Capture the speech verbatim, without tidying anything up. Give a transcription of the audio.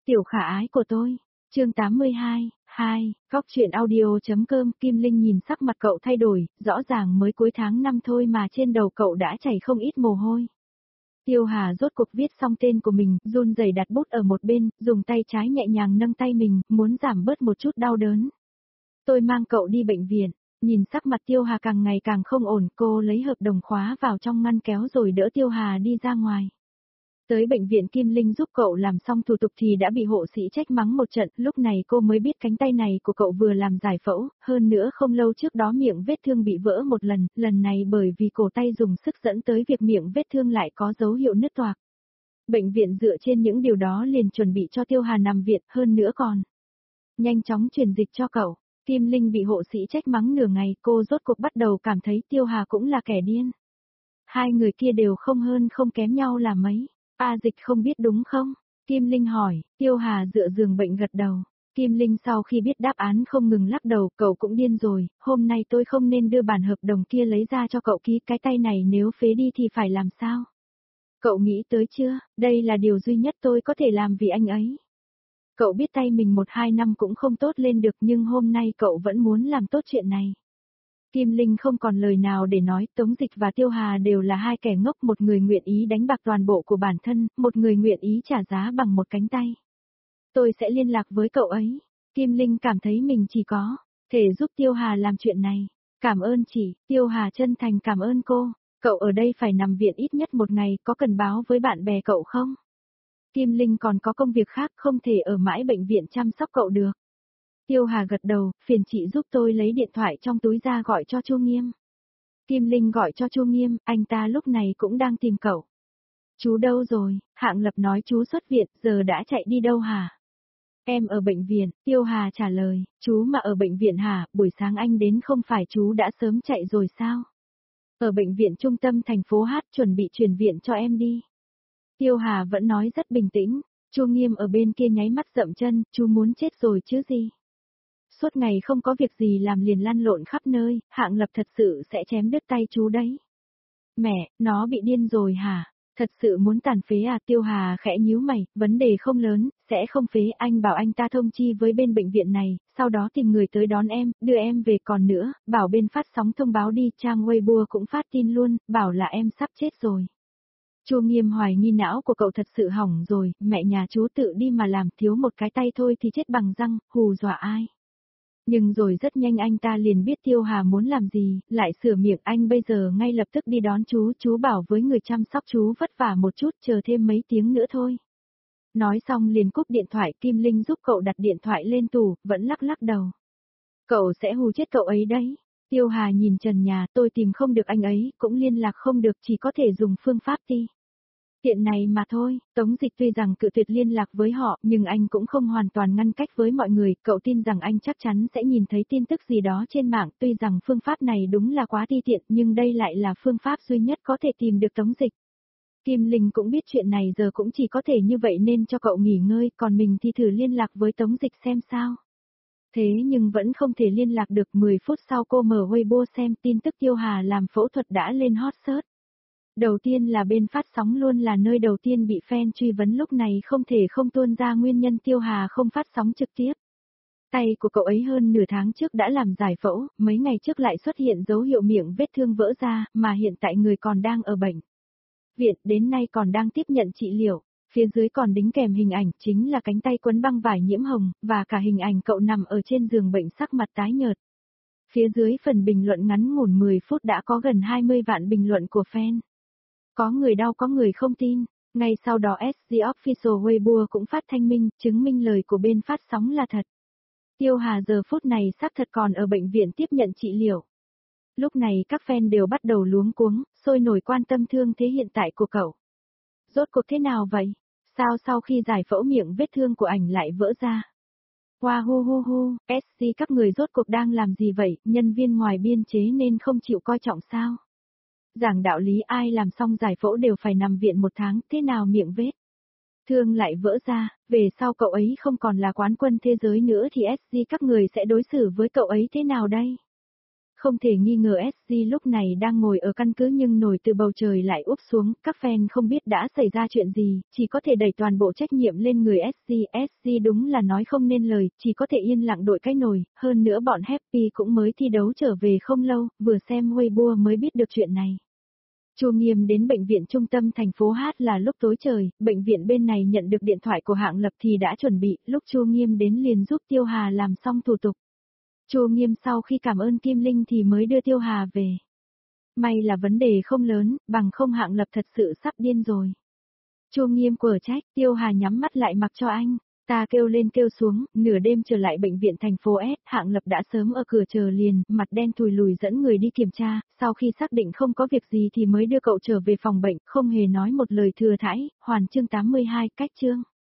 Tiểu khả ái của tôi, chương tám mươi hai, hai, góc truyện audio.com. Kim Linh nhìn sắc mặt cậu thay đổi, rõ ràng mới cuối tháng năm thôi mà trên đầu cậu đã chảy không ít mồ hôi. Tiêu Hà rốt cuộc viết xong tên của mình, run rẩy đặt bút ở một bên, dùng tay trái nhẹ nhàng nâng tay mình, muốn giảm bớt một chút đau đớn. Tôi mang cậu đi bệnh viện. Nhìn sắc mặt Tiêu Hà càng ngày càng không ổn, cô lấy hợp đồng khóa vào trong ngăn kéo rồi đỡ Tiêu Hà đi ra ngoài. Tới bệnh viện Kim Linh giúp cậu làm xong thủ tục thì đã bị hộ sĩ trách mắng một trận, lúc này cô mới biết cánh tay này của cậu vừa làm giải phẫu, hơn nữa không lâu trước đó miệng vết thương bị vỡ một lần, lần này bởi vì cổ tay dùng sức dẫn tới việc miệng vết thương lại có dấu hiệu nứt toạc. Bệnh viện dựa trên những điều đó liền chuẩn bị cho Tiêu Hà nằm viện, hơn nữa còn nhanh chóng truyền dịch cho cậu. Kim Linh bị hộ sĩ trách mắng nửa ngày, cô rốt cuộc bắt đầu cảm thấy Tiêu Hà cũng là kẻ điên. Hai người kia đều không hơn không kém nhau là mấy. A Dịch không biết đúng không? Kim Linh hỏi. Tiêu Hà dựa giường bệnh gật đầu. Kim Linh sau khi biết đáp án không ngừng lắc đầu, cậu cũng điên rồi, hôm nay tôi không nên đưa bản hợp đồng kia lấy ra cho cậu ký, cái tay này nếu phế đi thì phải làm sao? Cậu nghĩ tới chưa, đây là điều duy nhất tôi có thể làm vì anh ấy. Cậu biết tay mình một hai năm cũng không tốt lên được nhưng hôm nay cậu vẫn muốn làm tốt chuyện này. Kim Linh không còn lời nào để nói, Tống Dịch và Tiêu Hà đều là hai kẻ ngốc, một người nguyện ý đánh bạc toàn bộ của bản thân, một người nguyện ý trả giá bằng một cánh tay. Tôi sẽ liên lạc với cậu ấy. Kim Linh cảm thấy mình chỉ có thể giúp Tiêu Hà làm chuyện này. Cảm ơn chị, Tiêu Hà chân thành cảm ơn cô. Cậu ở đây phải nằm viện ít nhất một ngày, có cần báo với bạn bè cậu không? Kim Linh còn có công việc khác, không thể ở mãi bệnh viện chăm sóc cậu được. Tiêu Hà gật đầu, phiền chị giúp tôi lấy điện thoại trong túi ra gọi cho Chu Nghiêm. Kim Linh gọi cho Chu Nghiêm, anh ta lúc này cũng đang tìm cậu. Chú đâu rồi? Hạng Lập nói chú xuất viện, giờ đã chạy đi đâu hả? Em ở bệnh viện, Tiêu Hà trả lời, chú mà ở bệnh viện hả, buổi sáng anh đến không phải chú đã sớm chạy rồi sao? Ở bệnh viện trung tâm thành phố Hát chuẩn bị chuyển viện cho em đi. Tiêu Hà vẫn nói rất bình tĩnh, Chu Nghiêm ở bên kia nháy mắt dậm chân, chú muốn chết rồi chứ gì? Suốt ngày không có việc gì làm liền lăn lộn khắp nơi, Hạng Lập thật sự sẽ chém đứt tay chú đấy. Mẹ, nó bị điên rồi hả? Thật sự muốn tàn phế à? Tiêu Hà khẽ nhíu mày, vấn đề không lớn, sẽ không phế, anh bảo anh ta thông chi với bên bệnh viện này, sau đó tìm người tới đón em, đưa em về, còn nữa, bảo bên phát sóng thông báo đi, trang Weibo cũng phát tin luôn, bảo là em sắp chết rồi. Chu Nghiêm hoài nghi não của cậu thật sự hỏng rồi, mẹ nhà chú tự đi mà làm, thiếu một cái tay thôi thì chết bằng răng, hù dọa ai. Nhưng rồi rất nhanh anh ta liền biết Tiêu Hà muốn làm gì, lại sửa miệng, anh bây giờ ngay lập tức đi đón chú, chú bảo với người chăm sóc chú vất vả một chút, chờ thêm mấy tiếng nữa thôi. Nói xong liền cúp điện thoại. Kim Linh giúp cậu đặt điện thoại lên tủ, vẫn lắc lắc đầu. Cậu sẽ hù chết cậu ấy đấy. Tiêu Hà nhìn trần nhà, tôi tìm không được anh ấy, cũng liên lạc không được, chỉ có thể dùng phương pháp ti tiện này mà thôi. Tống Dịch tuy rằng cự tuyệt liên lạc với họ, nhưng anh cũng không hoàn toàn ngăn cách với mọi người, cậu tin rằng anh chắc chắn sẽ nhìn thấy tin tức gì đó trên mạng, tuy rằng phương pháp này đúng là quá ti tiện, nhưng đây lại là phương pháp duy nhất có thể tìm được Tống Dịch. Kim Linh cũng biết chuyện này giờ cũng chỉ có thể như vậy nên cho cậu nghỉ ngơi, còn mình thì thử liên lạc với Tống Dịch xem sao. Thế nhưng vẫn không thể liên lạc được. Mười phút sau cô mở Weibo xem tin tức Tiêu Hà làm phẫu thuật đã lên hot search. Đầu tiên là bên phát sóng luôn là nơi đầu tiên bị fan truy vấn, lúc này không thể không tuôn ra nguyên nhân Tiêu Hà không phát sóng trực tiếp. Tay của cậu ấy hơn nửa tháng trước đã làm giải phẫu, mấy ngày trước lại xuất hiện dấu hiệu miệng vết thương vỡ ra, mà hiện tại người còn đang ở bệnh viện, đến nay còn đang tiếp nhận trị liệu. Phía dưới còn đính kèm hình ảnh, chính là cánh tay quấn băng vải nhiễm hồng, và cả hình ảnh cậu nằm ở trên giường bệnh sắc mặt tái nhợt. Phía dưới phần bình luận ngắn ngủn mười phút đã có gần hai mươi vạn bình luận của fan. Có người đau có người không tin, ngay sau đó ét giê Official Weibo cũng phát thanh minh, chứng minh lời của bên phát sóng là thật. Tiêu Hà giờ phút này xác thật còn ở bệnh viện tiếp nhận trị liệu. Lúc này các fan đều bắt đầu luống cuống, sôi nổi quan tâm thương thế hiện tại của cậu. Rốt cuộc thế nào vậy? Sao sau khi giải phẫu miệng vết thương của ảnh lại vỡ ra? Wow hu hu hu, ét giê các người rốt cuộc đang làm gì vậy, nhân viên ngoài biên chế nên không chịu coi trọng sao? Giảng đạo lý, ai làm xong giải phẫu đều phải nằm viện một tháng, thế nào miệng vết thương lại vỡ ra, về sau cậu ấy không còn là quán quân thế giới nữa thì ét giê các người sẽ đối xử với cậu ấy thế nào đây? Không thể nghi ngờ ét giê lúc này đang ngồi ở căn cứ nhưng nổi từ bầu trời lại úp xuống, các fan không biết đã xảy ra chuyện gì, chỉ có thể đẩy toàn bộ trách nhiệm lên người ét giê. ét giê đúng là nói không nên lời, chỉ có thể yên lặng đội cái nồi, hơn nữa bọn Happy cũng mới thi đấu trở về không lâu, vừa xem Weibo mới biết được chuyện này. Chu Nghiêm đến bệnh viện trung tâm thành phố Hát là lúc tối trời, bệnh viện bên này nhận được điện thoại của Hạng Lập thì đã chuẩn bị, lúc Chu Nghiêm đến liền giúp Tiêu Hà làm xong thủ tục. Chu Nghiêm sau khi cảm ơn Kim Linh thì mới đưa Tiêu Hà về. May là vấn đề không lớn, bằng không Hạng Lập thật sự sắp điên rồi. Chu Nghiêm quở trách, Tiêu Hà nhắm mắt lại mặc cho anh. Ta kêu lên kêu xuống, nửa đêm trở lại bệnh viện thành phố S, Hạng Lập đã sớm ở cửa chờ liền, mặt đen thùi lùi dẫn người đi kiểm tra, sau khi xác định không có việc gì thì mới đưa cậu trở về phòng bệnh, không hề nói một lời thừa thãi, hoàn chương tám mươi hai, cách chương.